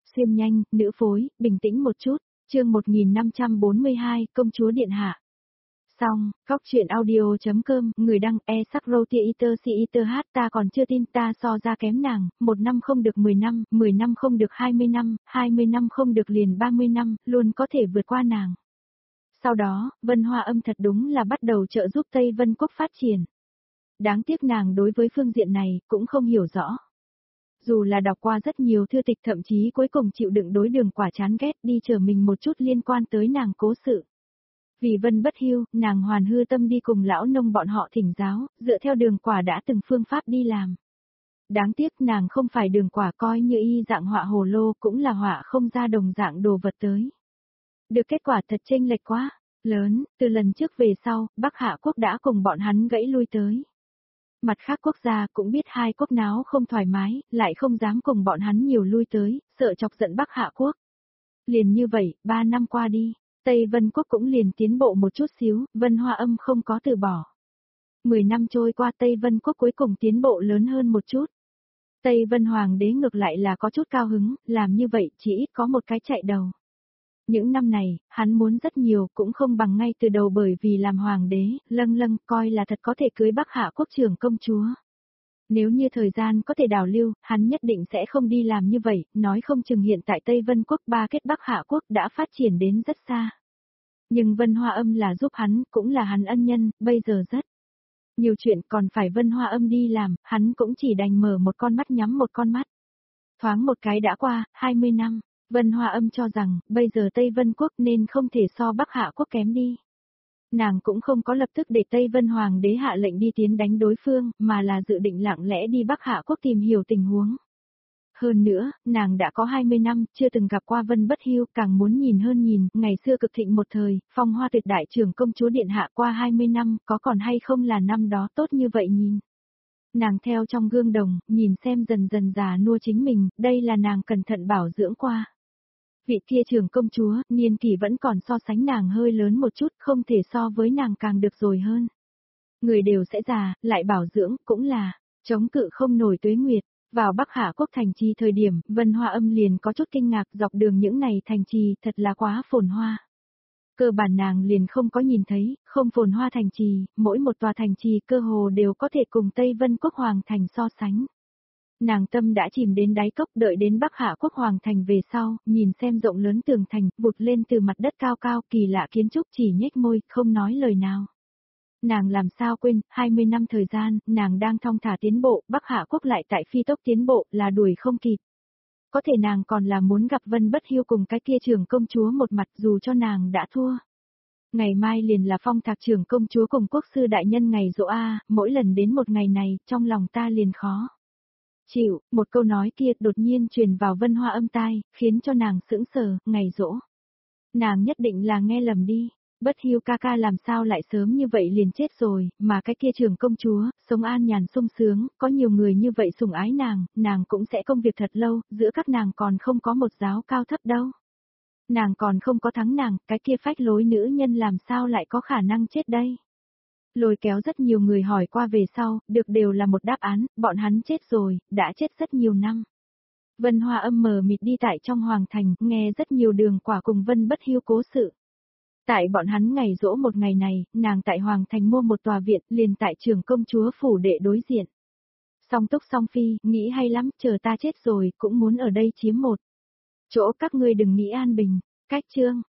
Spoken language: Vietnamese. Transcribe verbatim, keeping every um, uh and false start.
Xuyên nhanh, nữ phối, bình tĩnh một chút, chương một nghìn năm trăm bốn mươi hai, công chúa điện hạ. Xong, góc chuyện audio.com, người đăng e sắc roti iter si iter hát ta còn chưa tin ta so ra kém nàng, một năm không được mười năm, mười năm không được hai mươi năm, hai mươi năm không được liền ba mươi năm, luôn có thể vượt qua nàng. Sau đó, Vân Hoa Âm thật đúng là bắt đầu trợ giúp Tây Vân Quốc phát triển. Đáng tiếc nàng đối với phương diện này, cũng không hiểu rõ. Dù là đọc qua rất nhiều thư tịch thậm chí cuối cùng chịu đựng đối Đường Quả chán ghét đi chờ mình một chút liên quan tới nàng cố sự. Vì Vân Bất Hưu, nàng hoàn hư tâm đi cùng lão nông bọn họ thỉnh giáo, dựa theo Đường Quả đã từng phương pháp đi làm. Đáng tiếc nàng không phải Đường Quả coi như y dạng họa hồ lô cũng là họa không ra đồng dạng đồ vật tới. Được kết quả thật chênh lệch quá, lớn, từ lần trước về sau, Bắc Hạ Quốc đã cùng bọn hắn gãy lui tới. Mặt khác quốc gia cũng biết hai quốc náo không thoải mái, lại không dám cùng bọn hắn nhiều lui tới, sợ chọc giận Bắc Hạ Quốc. Liền như vậy, ba năm qua đi, Tây Vân Quốc cũng liền tiến bộ một chút xíu, Vân Hoa Âm không có từ bỏ. Mười năm trôi qua Tây Vân Quốc cuối cùng tiến bộ lớn hơn một chút. Tây Vân Hoàng đế ngược lại là có chút cao hứng, làm như vậy chỉ ít có một cái chạy đầu. Những năm này, hắn muốn rất nhiều cũng không bằng ngay từ đầu bởi vì làm hoàng đế, lâng lâng coi là thật có thể cưới Bắc Hạ Quốc trưởng công chúa. Nếu như thời gian có thể đảo lưu, hắn nhất định sẽ không đi làm như vậy, nói không chừng hiện tại Tây Vân Quốc ba kết Bắc Hạ Quốc đã phát triển đến rất xa. Nhưng Vân Hoa Âm là giúp hắn, cũng là hắn ân nhân, bây giờ rất nhiều chuyện còn phải Vân Hoa Âm đi làm, hắn cũng chỉ đành mở một con mắt nhắm một con mắt. Thoáng một cái đã qua, hai mươi năm. Vân Hoa Âm cho rằng, bây giờ Tây Vân Quốc nên không thể so Bắc Hạ Quốc kém đi. Nàng cũng không có lập tức để Tây Vân Hoàng đế hạ lệnh đi tiến đánh đối phương, mà là dự định lặng lẽ đi Bắc Hạ Quốc tìm hiểu tình huống. Hơn nữa, nàng đã có hai mươi năm, chưa từng gặp qua Vân Bất Hưu, càng muốn nhìn hơn nhìn, ngày xưa cực thịnh một thời, phong hoa tuyệt đại trưởng công chúa điện hạ qua hai mươi năm, có còn hay không là năm đó tốt như vậy nhìn. Nàng theo trong gương đồng, nhìn xem dần dần già nua chính mình, đây là nàng cẩn thận bảo dưỡng qua. Vị kia trưởng công chúa, niên kỷ vẫn còn so sánh nàng hơi lớn một chút, không thể so với nàng càng được rồi hơn. Người đều sẽ già, lại bảo dưỡng, cũng là, chống cự không nổi tuế nguyệt. Vào Bắc Hạ Quốc thành trì thời điểm, Vân Hoa Âm liền có chút kinh ngạc dọc đường những này thành trì, thật là quá phồn hoa. Cơ bản nàng liền không có nhìn thấy, không phồn hoa thành trì, mỗi một tòa thành trì cơ hồ đều có thể cùng Tây Vân Quốc Hoàng thành so sánh. Nàng tâm đã chìm đến đáy cốc đợi đến Bắc Hạ Quốc Hoàng thành về sau, nhìn xem rộng lớn tường thành, vụt lên từ mặt đất cao cao kỳ lạ kiến trúc chỉ nhếch môi, không nói lời nào. Nàng làm sao quên, hai mươi năm thời gian, nàng đang thong thả tiến bộ, Bắc Hạ Quốc lại tại phi tốc tiến bộ, là đuổi không kịp. Có thể nàng còn là muốn gặp Vân Bất Hưu cùng cái kia trưởng công chúa một mặt dù cho nàng đã thua. Ngày mai liền là phong thạc trưởng công chúa cùng quốc sư đại nhân ngày giỗ A, mỗi lần đến một ngày này, trong lòng ta liền khó. Chịu, một câu nói kia đột nhiên truyền vào Vân Hoa Âm tai, khiến cho nàng sững sờ, ngày giỗ. Nàng nhất định là nghe lầm đi, Bất Hưu ca ca làm sao lại sớm như vậy liền chết rồi, mà cái kia trưởng công chúa, sống an nhàn sung sướng, có nhiều người như vậy sủng ái nàng, nàng cũng sẽ công việc thật lâu, giữa các nàng còn không có một giáo cao thấp đâu. Nàng còn không có thắng nàng, cái kia phách lối nữ nhân làm sao lại có khả năng chết đây. Lôi kéo rất nhiều người hỏi qua về sau, được đều là một đáp án, bọn hắn chết rồi, đã chết rất nhiều năm. Vân Hoa Âm mờ mịt đi tại trong hoàng thành, nghe rất nhiều Đường Quả cùng Vân Bất Hưu cố sự. Tại bọn hắn ngày giỗ một ngày này, nàng tại hoàng thành mua một tòa viện, liền tại trưởng công chúa phủ đệ đối diện. Song Túc Song Phi, nghĩ hay lắm, chờ ta chết rồi, cũng muốn ở đây chiếm một chỗ, các ngươi đừng nghĩ an bình. Cách chương